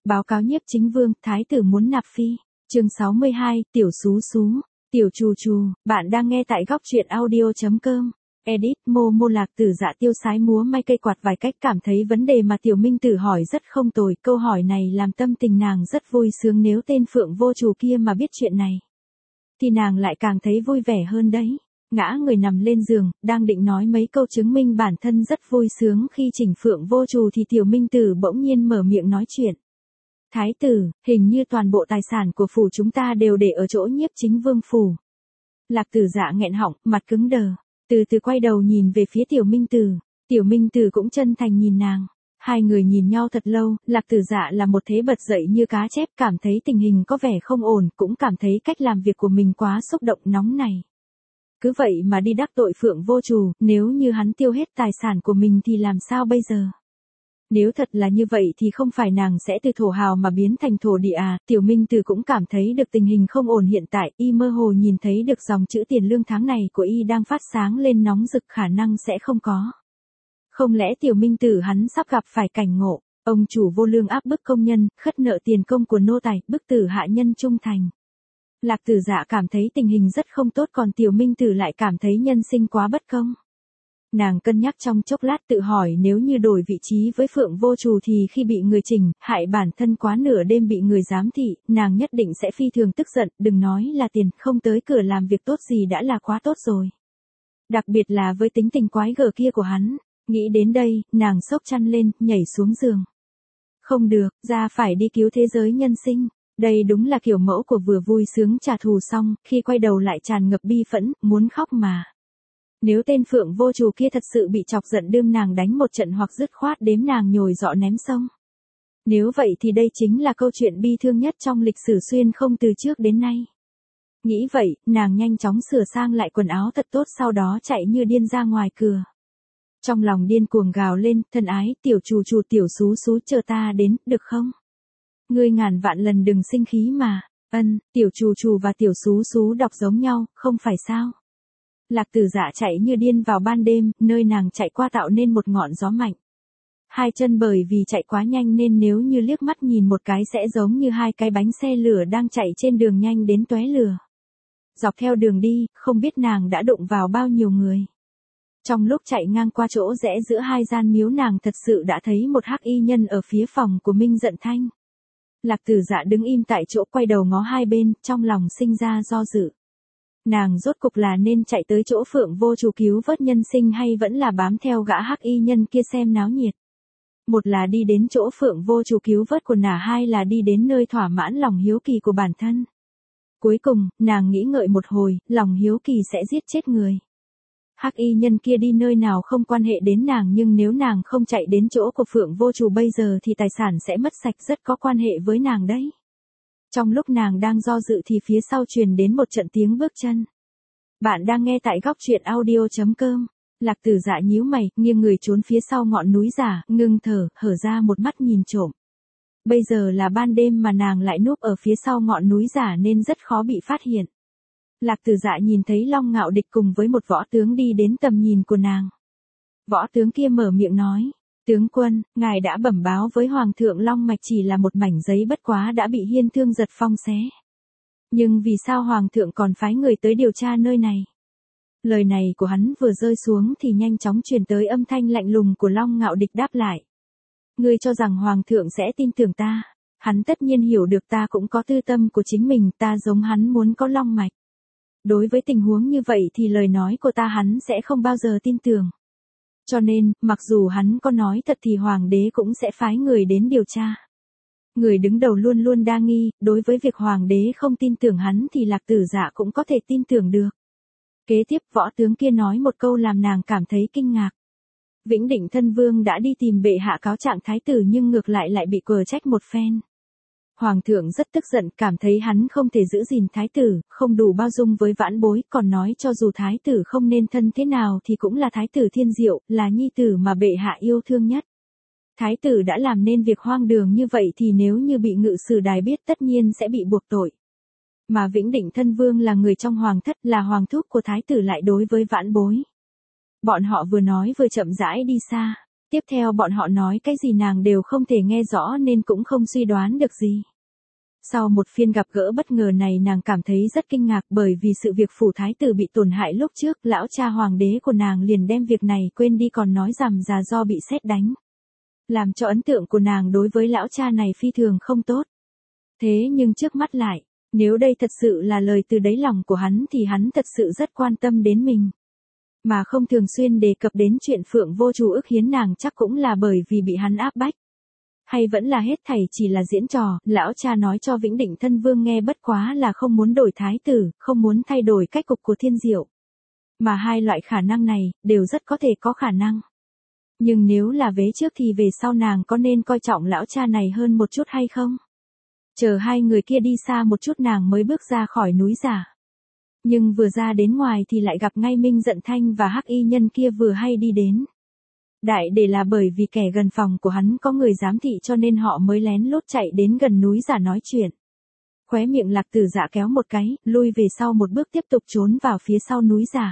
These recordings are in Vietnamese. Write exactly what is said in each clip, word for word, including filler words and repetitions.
Báo cáo nhiếp chính vương, thái tử muốn nạp phi. Chương sáu mươi hai, tiểu sú sú, tiểu trù trù, bạn đang nghe tại góc truyện audio chấm com. Edit, mô mô Lạc Tử Dạ tiêu sái múa may cây quạt vài cách, cảm thấy vấn đề mà tiểu minh tử hỏi rất không tồi, câu hỏi này làm tâm tình nàng rất vui sướng, nếu tên Phượng Vô Trù kia mà biết chuyện này, thì nàng lại càng thấy vui vẻ hơn đấy. Ngã người nằm lên giường, đang định nói mấy câu chứng minh bản thân rất vui sướng khi chỉnh Phượng Vô Trù thì tiểu minh tử bỗng nhiên mở miệng nói chuyện. Thái tử, hình như toàn bộ tài sản của phủ chúng ta đều để ở chỗ nhiếp chính vương phủ. Lạc Tử Dạ nghẹn họng, mặt cứng đờ, từ từ quay đầu nhìn về phía tiểu minh tử, tiểu minh tử cũng chân thành nhìn nàng. Hai người nhìn nhau thật lâu, Lạc Tử Dạ là một thế bật dậy như cá chép, cảm thấy tình hình có vẻ không ổn, cũng cảm thấy cách làm việc của mình quá xúc động nóng này. Cứ vậy mà đi đắc tội Phượng Vô Trù, nếu như hắn tiêu hết tài sản của mình thì làm sao bây giờ? Nếu thật là như vậy thì không phải nàng sẽ từ thổ hào mà biến thành thổ địa à? Tiểu minh tử cũng cảm thấy được tình hình không ổn hiện tại, y mơ hồ nhìn thấy được dòng chữ tiền lương tháng này của y đang phát sáng lên nóng rực, khả năng sẽ không có. Không lẽ tiểu minh tử hắn sắp gặp phải cảnh ngộ, ông chủ vô lương áp bức công nhân, khất nợ tiền công của nô tài, bức tử hạ nhân trung thành. Lạc Tử Dạ cảm thấy tình hình rất không tốt, còn tiểu minh tử lại cảm thấy nhân sinh quá bất công. Nàng cân nhắc trong chốc lát tự hỏi nếu như đổi vị trí với Phượng Vô Trù thì khi bị người chỉnh, hại bản thân quá nửa đêm bị người giám thị, nàng nhất định sẽ phi thường tức giận, đừng nói là tiền, không tới cửa làm việc tốt gì đã là quá tốt rồi. Đặc biệt là với tính tình quái gở kia của hắn, nghĩ đến đây, nàng xốc chăn lên, nhảy xuống giường. Không được, ra phải đi cứu thế giới nhân sinh. Đây đúng là kiểu mẫu của vừa vui sướng trả thù xong, khi quay đầu lại tràn ngập bi phẫn, muốn khóc mà. Nếu tên Phượng Vô Trù kia thật sự bị chọc giận đêm nàng đánh một trận hoặc dứt khoát đếm nàng nhồi dọ ném sông. Nếu vậy thì đây chính là câu chuyện bi thương nhất trong lịch sử xuyên không từ trước đến nay. Nghĩ vậy, nàng nhanh chóng sửa sang lại quần áo thật tốt, sau đó chạy như điên ra ngoài cửa. Trong lòng điên cuồng gào lên, thân ái, tiểu trù trù tiểu sú sú chờ ta đến, được không? Ngươi ngàn vạn lần đừng sinh khí mà. Ân, tiểu trù trù và tiểu sú sú đọc giống nhau, không phải sao? Lạc Tử Dạ chạy như điên vào ban đêm, nơi nàng chạy qua tạo nên một ngọn gió mạnh. Hai chân bởi vì chạy quá nhanh nên nếu như liếc mắt nhìn một cái sẽ giống như hai cái bánh xe lửa đang chạy trên đường nhanh đến tóe lửa. Dọc theo đường đi, không biết nàng đã đụng vào bao nhiêu người. Trong lúc chạy ngang qua chỗ rẽ giữa hai gian miếu, nàng thật sự đã thấy một hắc y nhân ở phía phòng của Minh Dận Thanh. Lạc Tử Dạ đứng im tại chỗ, quay đầu ngó hai bên, trong lòng sinh ra do dự. Nàng rốt cục là nên chạy tới chỗ Phượng Vô Trù cứu vớt nhân sinh hay vẫn là bám theo gã hắc y nhân kia xem náo nhiệt. Một là đi đến chỗ Phượng Vô Trù cứu vớt quần ả, hai là đi đến nơi thỏa mãn lòng hiếu kỳ của bản thân. Cuối cùng, nàng nghĩ ngợi một hồi, lòng hiếu kỳ sẽ giết chết người. Hắc y nhân kia đi nơi nào không quan hệ đến nàng, nhưng nếu nàng không chạy đến chỗ của Phượng Vô Trù bây giờ thì tài sản sẽ mất sạch, rất có quan hệ với nàng đấy. Trong lúc nàng đang do dự thì phía sau truyền đến một trận tiếng bước chân. Bạn đang nghe tại góc truyện audio chấm com. Lạc Tử Dạ nhíu mày, nghiêng người trốn phía sau ngọn núi giả, ngưng thở, hở ra một mắt nhìn trộm. Bây giờ là ban đêm mà nàng lại núp ở phía sau ngọn núi giả nên rất khó bị phát hiện. Lạc Tử Dạ nhìn thấy Long Ngạo Địch cùng với một võ tướng đi đến tầm nhìn của nàng. Võ tướng kia mở miệng nói, tướng quân, ngài đã bẩm báo với Hoàng thượng Long Mạch chỉ là một mảnh giấy bất quá đã bị Hiên Thương Giật Phong xé. Nhưng vì sao Hoàng thượng còn phái người tới điều tra nơi này? Lời này của hắn vừa rơi xuống thì nhanh chóng truyền tới âm thanh lạnh lùng của Long Ngạo Địch đáp lại. Ngươi cho rằng Hoàng thượng sẽ tin tưởng ta? Hắn tất nhiên hiểu được ta cũng có tư tâm của chính mình, ta giống hắn muốn có long mạch. Đối với tình huống như vậy thì lời nói của ta hắn sẽ không bao giờ tin tưởng. Cho nên, mặc dù hắn có nói thật thì hoàng đế cũng sẽ phái người đến điều tra. Người đứng đầu luôn luôn đa nghi, đối với việc hoàng đế không tin tưởng hắn thì Lạc Tử Dạ cũng có thể tin tưởng được. Kế tiếp võ tướng kia nói một câu làm nàng cảm thấy kinh ngạc. Vĩnh Định thân vương đã đi tìm bệ hạ cáo trạng thái tử nhưng ngược lại lại bị quờ trách một phen. Hoàng thượng rất tức giận, cảm thấy hắn không thể giữ gìn thái tử, không đủ bao dung với vãn bối, còn nói cho dù thái tử không nên thân thế nào thì cũng là thái tử thiên diệu, là nhi tử mà bệ hạ yêu thương nhất. Thái tử đã làm nên việc hoang đường như vậy thì nếu như bị ngự sử đài biết tất nhiên sẽ bị buộc tội. Mà Vĩnh Định thân vương là người trong hoàng thất, là hoàng thúc của thái tử lại đối với vãn bối. Bọn họ vừa nói vừa chậm rãi đi xa. Tiếp theo bọn họ nói cái gì nàng đều không thể nghe rõ nên cũng không suy đoán được gì. Sau một phiên gặp gỡ bất ngờ này nàng cảm thấy rất kinh ngạc bởi vì sự việc phủ thái tử bị tổn hại lúc trước, lão cha hoàng đế của nàng liền đem việc này quên đi còn nói rằng là do bị sét đánh. Làm cho ấn tượng của nàng đối với lão cha này phi thường không tốt. Thế nhưng trước mắt lại, nếu đây thật sự là lời từ đáy lòng của hắn thì hắn thật sự rất quan tâm đến mình. Mà không thường xuyên đề cập đến chuyện Phượng Vô Chủ ức hiến nàng chắc cũng là bởi vì bị hắn áp bách. Hay vẫn là hết thảy chỉ là diễn trò, lão cha nói cho Vĩnh Định thân vương nghe bất quá là không muốn đổi thái tử, không muốn thay đổi cách cục của thiên diệu. Mà hai loại khả năng này, đều rất có thể có khả năng. Nhưng nếu là vế trước thì về sau nàng có nên coi trọng lão cha này hơn một chút hay không? Chờ hai người kia đi xa một chút nàng mới bước ra khỏi núi giả. Nhưng vừa ra đến ngoài thì lại gặp ngay Minh Dận Thanh và Hắc Y Nhân kia vừa hay đi đến. Đại để là bởi vì kẻ gần phòng của hắn có người giám thị cho nên họ mới lén lút chạy đến gần núi giả nói chuyện. Khóe miệng Lạc Tử Dạ kéo một cái, lui về sau một bước tiếp tục trốn vào phía sau núi giả.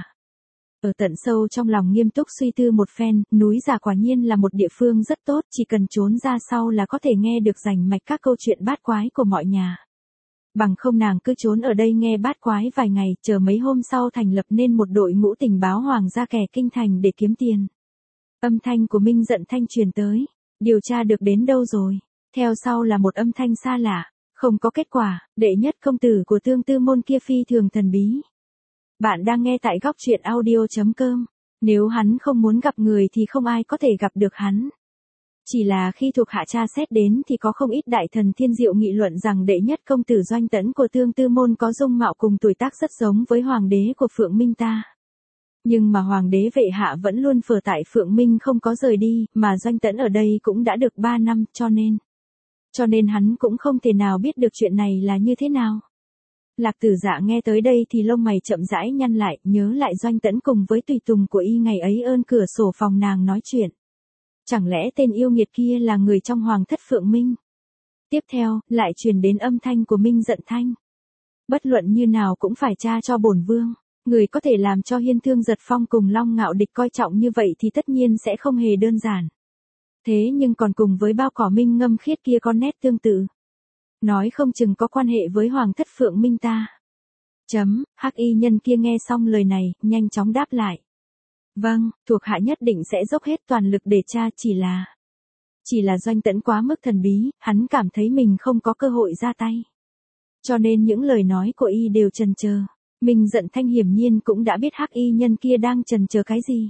Ở tận sâu trong lòng nghiêm túc suy tư một phen, núi giả quả nhiên là một địa phương rất tốt, chỉ cần trốn ra sau là có thể nghe được rành mạch các câu chuyện bát quái của mọi nhà. Bằng không nàng cứ trốn ở đây nghe bát quái vài ngày, chờ mấy hôm sau thành lập nên một đội ngũ tình báo hoàng gia kẻ kinh thành để kiếm tiền. Âm thanh của Minh Dận Thanh truyền tới. Điều tra được đến đâu rồi? Theo sau là một âm thanh xa lạ. Không có kết quả, đệ nhất công tử của Tương Tư môn kia phi thường thần bí. Bạn đang nghe tại góc truyện audio chấm com. Nếu hắn không muốn gặp người thì không ai có thể gặp được hắn. Chỉ là khi thuộc hạ tra xét đến thì có không ít đại thần thiên diệu nghị luận rằng đệ nhất công tử Doanh Tẫn của Tương Tư môn có dung mạo cùng tuổi tác rất giống với hoàng đế của Phượng Minh ta. Nhưng mà hoàng đế vệ hạ vẫn luôn phở tại Phượng Minh không có rời đi, mà Doanh Tẫn ở đây cũng đã được ba năm, cho nên. Cho nên hắn cũng không thể nào biết được chuyện này là như thế nào. Lạc Tử Dạ nghe tới đây thì lông mày chậm rãi nhăn lại, nhớ lại Doanh Tẫn cùng với tùy tùng của y ngày ấy ơn cửa sổ phòng nàng nói chuyện. Chẳng lẽ tên yêu nghiệt kia là người trong hoàng thất Phượng Minh? Tiếp theo, lại truyền đến âm thanh của Minh Dận Thanh. Bất luận như nào cũng phải tra cho bổn vương. Người có thể làm cho Hiên Thương Giật Phong cùng Long Ngạo Địch coi trọng như vậy thì tất nhiên sẽ không hề đơn giản. Thế nhưng còn cùng với bao cỏ minh ngâm khiết kia có nét tương tự. Nói không chừng có quan hệ với hoàng thất Phượng Minh ta. Chấm, Hắc Y Nhân kia nghe xong lời này, nhanh chóng đáp lại. Vâng, thuộc hạ nhất định sẽ dốc hết toàn lực để tra, chỉ là... Chỉ là Doanh Tẫn quá mức thần bí, hắn cảm thấy mình không có cơ hội ra tay. Cho nên những lời nói của y đều chần chờ. Minh Dận Thanh hiển nhiên cũng đã biết Hắc Y Nhân kia đang chần chờ cái gì.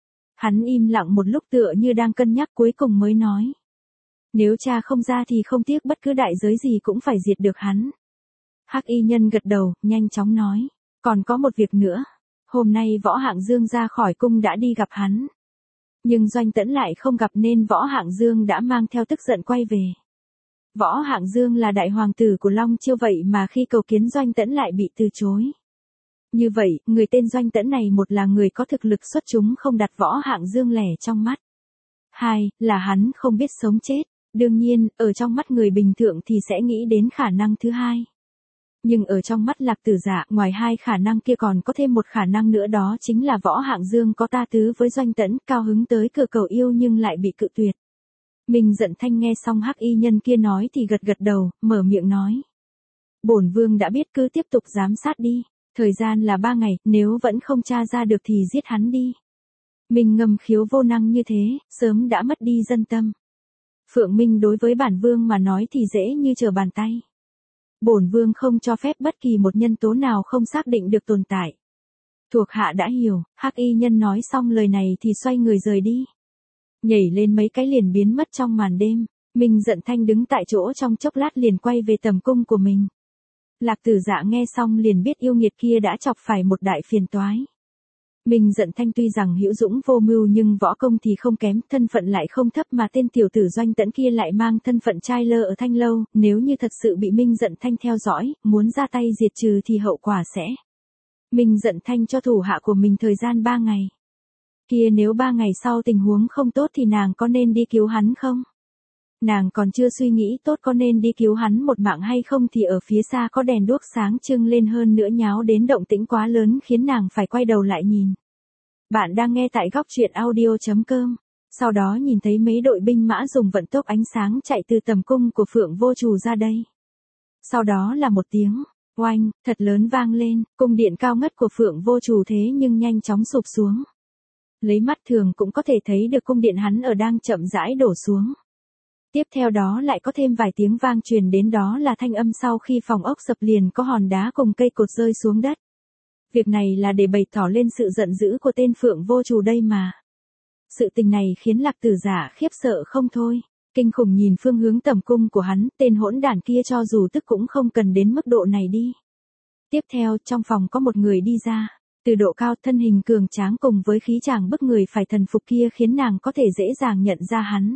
Hắn im lặng một lúc tựa như đang cân nhắc cuối cùng mới nói. Nếu cha không ra thì không tiếc bất cứ đại giới gì cũng phải diệt được hắn. Hắc Y Nhân gật đầu, nhanh chóng nói. Còn có một việc nữa. Hôm nay Võ Hạng Dương ra khỏi cung đã đi gặp hắn. Nhưng Doanh Tẫn lại không gặp nên Võ Hạng Dương đã mang theo tức giận quay về. Võ Hạng Dương là đại hoàng tử của Long Chiêu vậy mà khi cầu kiến Doanh Tẫn lại bị từ chối. Như vậy, người tên Doanh Tẫn này một là người có thực lực xuất chúng không đặt Võ Hạng Dương lẻ trong mắt. Hai, là hắn không biết sống chết. Đương nhiên, ở trong mắt người bình thường thì sẽ nghĩ đến khả năng thứ hai. Nhưng ở trong mắt Lạc Tử Dạ, ngoài hai khả năng kia còn có thêm một khả năng nữa, đó chính là Võ Hạng Dương có ta tứ với Doanh Tẫn, cao hứng tới cửa cầu yêu nhưng lại bị cự tuyệt. Minh Dận Thanh nghe xong Hắc Y Nhân kia nói thì gật gật đầu, mở miệng nói. Bổn vương đã biết, cứ tiếp tục giám sát đi. Thời gian là ba ngày, nếu vẫn không tra ra được thì giết hắn đi. Minh Ngâm Khiếu vô năng như thế, sớm đã mất đi dân tâm. Phượng Minh đối với bản vương mà nói thì dễ như trở bàn tay. Bổn vương không cho phép bất kỳ một nhân tố nào không xác định được tồn tại. Thuộc hạ đã hiểu. Hắc Y Nhân nói xong lời này thì xoay người rời đi. Nhảy lên mấy cái liền biến mất trong màn đêm. Minh Dận Thanh đứng tại chỗ trong chốc lát liền quay về tầm cung của mình. Lạc Tử Dạ nghe xong liền biết yêu nghiệt kia đã chọc phải một đại phiền toái. Minh Dận Thanh tuy rằng hữu dũng vô mưu nhưng võ công thì không kém, thân phận lại không thấp, mà tên tiểu tử Doanh Tẫn kia lại mang thân phận trai lơ ở Thanh Lâu, nếu như thật sự bị Minh Dận Thanh theo dõi, muốn ra tay diệt trừ thì hậu quả sẽ. Minh Dận Thanh cho thủ hạ của mình thời gian ba ngày. Kia nếu ba ngày sau tình huống không tốt thì nàng có nên đi cứu hắn không? Nàng còn chưa suy nghĩ tốt có nên đi cứu hắn một mạng hay không thì ở phía xa có đèn đuốc sáng trưng lên hơn nữa nháo đến động tĩnh quá lớn khiến nàng phải quay đầu lại nhìn. Bạn đang nghe tại góc truyện audio chấm com. Sau đó nhìn thấy mấy đội binh mã dùng vận tốc ánh sáng chạy từ tầm cung của Phượng Vô Trù ra đây. Sau đó là một tiếng, oanh, thật lớn vang lên, cung điện cao ngất của Phượng Vô Trù thế nhưng nhanh chóng sụp xuống. Lấy mắt thường cũng có thể thấy được cung điện hắn ở đang chậm rãi đổ xuống. Tiếp theo đó lại có thêm vài tiếng vang truyền đến, đó là thanh âm sau khi phòng ốc sập liền có hòn đá cùng cây cột rơi xuống đất. Việc này là để bày tỏ lên sự giận dữ của tên Phượng Vô Trù đây mà. Sự tình này khiến Lạc Tử Giả khiếp sợ không thôi. Kinh khủng nhìn phương hướng tầm cung của hắn, tên hỗn đản kia cho dù tức cũng không cần đến mức độ này đi. Tiếp theo, trong phòng có một người đi ra. Từ độ cao, thân hình cường tráng cùng với khí chàng bức người phải thần phục kia khiến nàng có thể dễ dàng nhận ra hắn.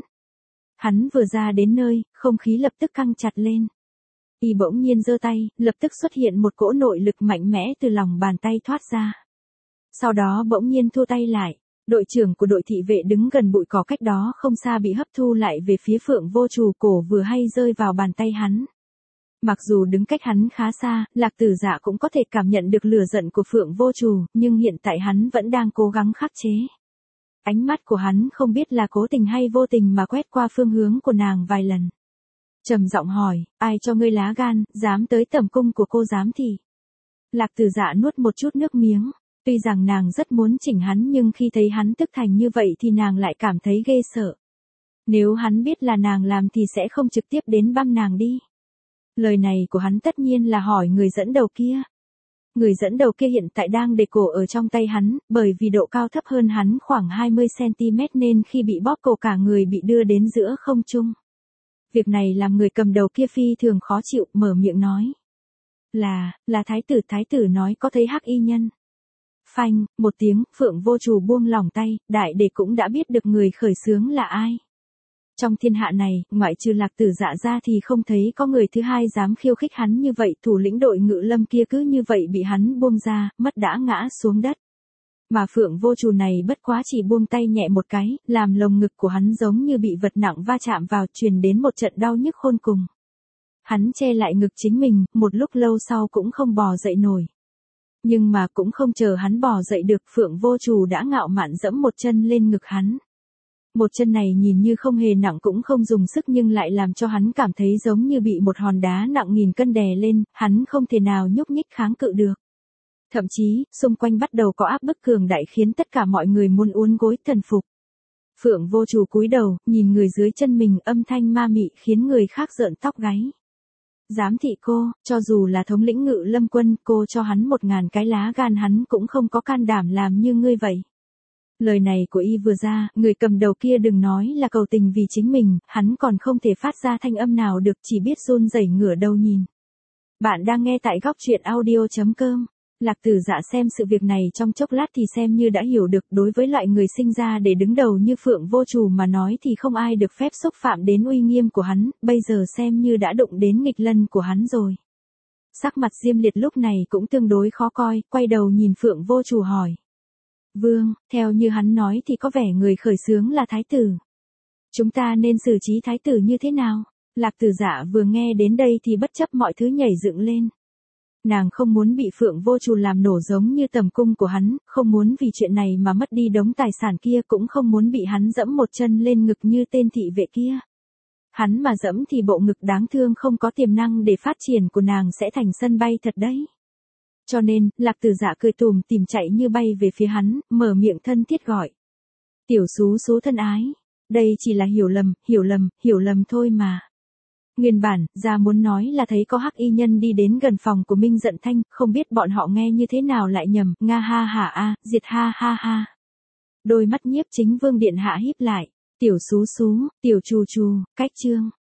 Hắn vừa ra đến nơi, không khí lập tức căng chặt lên. Y bỗng nhiên giơ tay, lập tức xuất hiện một cỗ nội lực mạnh mẽ từ lòng bàn tay thoát ra. Sau đó bỗng nhiên thua tay lại. Đội trưởng của đội thị vệ đứng gần bụi cỏ cách đó không xa bị hấp thu lại về phía Phượng Vô Trù, cổ vừa hay rơi vào bàn tay hắn. Mặc dù đứng cách hắn khá xa, Lạc Tử Dạ cũng có thể cảm nhận được lửa giận của Phượng Vô Trù, nhưng hiện tại hắn vẫn đang cố gắng khắc chế. Ánh mắt của hắn không biết là cố tình hay vô tình mà quét qua phương hướng của nàng vài lần. Trầm giọng hỏi, ai cho ngươi lá gan, dám tới tầm cung của cô giám thị? Lạc Tử Dạ nuốt một chút nước miếng. Tuy rằng nàng rất muốn chỉnh hắn nhưng khi thấy hắn tức thành như vậy thì nàng lại cảm thấy ghê sợ. Nếu hắn biết là nàng làm thì sẽ không trực tiếp đến băm nàng đi. Lời này của hắn tất nhiên là hỏi người dẫn đầu kia. Người dẫn đầu kia hiện tại đang để cổ ở trong tay hắn, bởi vì độ cao thấp hơn hắn khoảng hai mươi xăng-ti-mét nên khi bị bóp cổ cả người bị đưa đến giữa không trung. Việc này làm người cầm đầu kia phi thường khó chịu, mở miệng nói. Là, là thái tử, thái tử nói có thấy hắc y nhân. Phanh, một tiếng, Phượng Vô Trù buông lỏng tay, đại đệ cũng đã biết được người khởi xướng là ai. Trong thiên hạ này, ngoại trừ Lạc Tử Dạ ra thì không thấy có người thứ hai dám khiêu khích hắn như vậy, thủ lĩnh đội Ngự Lâm kia cứ như vậy bị hắn buông ra, mất đã ngã xuống đất. Mà Phượng Vô Trù này bất quá chỉ buông tay nhẹ một cái, làm lồng ngực của hắn giống như bị vật nặng va chạm vào, truyền đến một trận đau nhức khôn cùng. Hắn che lại ngực chính mình, một lúc lâu sau cũng không bò dậy nổi. Nhưng mà cũng không chờ hắn bò dậy được, Phượng Vô Trù đã ngạo mạn giẫm một chân lên ngực hắn. Một chân này nhìn như không hề nặng cũng không dùng sức nhưng lại làm cho hắn cảm thấy giống như bị một hòn đá nặng nghìn cân đè lên, hắn không thể nào nhúc nhích kháng cự được. Thậm chí, xung quanh bắt đầu có áp bức cường đại khiến tất cả mọi người muốn uốn gối thần phục. Phượng Vô Trù cúi đầu, nhìn người dưới chân mình, âm thanh ma mị khiến người khác rợn tóc gáy. Giám thị cô, cho dù là thống lĩnh Ngự Lâm quân, cô cho hắn một ngàn cái lá gan hắn cũng không có can đảm làm như ngươi vậy. Lời này của y vừa ra, người cầm đầu kia đừng nói là cầu tình vì chính mình, hắn còn không thể phát ra thanh âm nào được, chỉ biết run rẩy ngửa đầu nhìn. Bạn đang nghe tại góc truyện audio chấm com. Lạc Tử Dạ xem sự việc này trong chốc lát thì xem như đã hiểu được, đối với loại người sinh ra để đứng đầu như Phượng Vô Trù mà nói thì không ai được phép xúc phạm đến uy nghiêm của hắn, bây giờ xem như đã đụng đến nghịch lân của hắn rồi. Sắc mặt Diêm Liệt lúc này cũng tương đối khó coi, quay đầu nhìn Phượng Vô Trù hỏi. Vương, theo như hắn nói thì có vẻ người khởi xướng là thái tử. Chúng ta nên xử trí thái tử như thế nào? Lạc Tử Dạ vừa nghe đến đây thì bất chấp mọi thứ nhảy dựng lên. Nàng không muốn bị Phượng Vô Trù làm nổ giống như tầm cung của hắn, không muốn vì chuyện này mà mất đi đống tài sản kia, cũng không muốn bị hắn dẫm một chân lên ngực như tên thị vệ kia. Hắn mà dẫm thì bộ ngực đáng thương không có tiềm năng để phát triển của nàng sẽ thành sân bay thật đấy. Cho nên, Lạc Tử Dạ cười tùm tìm chạy như bay về phía hắn, mở miệng thân thiết gọi. Tiểu Sú Sú thân ái, đây chỉ là hiểu lầm, hiểu lầm, hiểu lầm thôi mà. Nguyên bản, ra muốn nói là thấy có hắc y nhân đi đến gần phòng của Minh Dận Thanh, không biết bọn họ nghe như thế nào lại nhầm, nga ha hả a, diệt ha ha ha. Đôi mắt Nhiếp Chính Vương điện hạ híp lại, tiểu Sú Sú, tiểu Trù Trù, cách chương.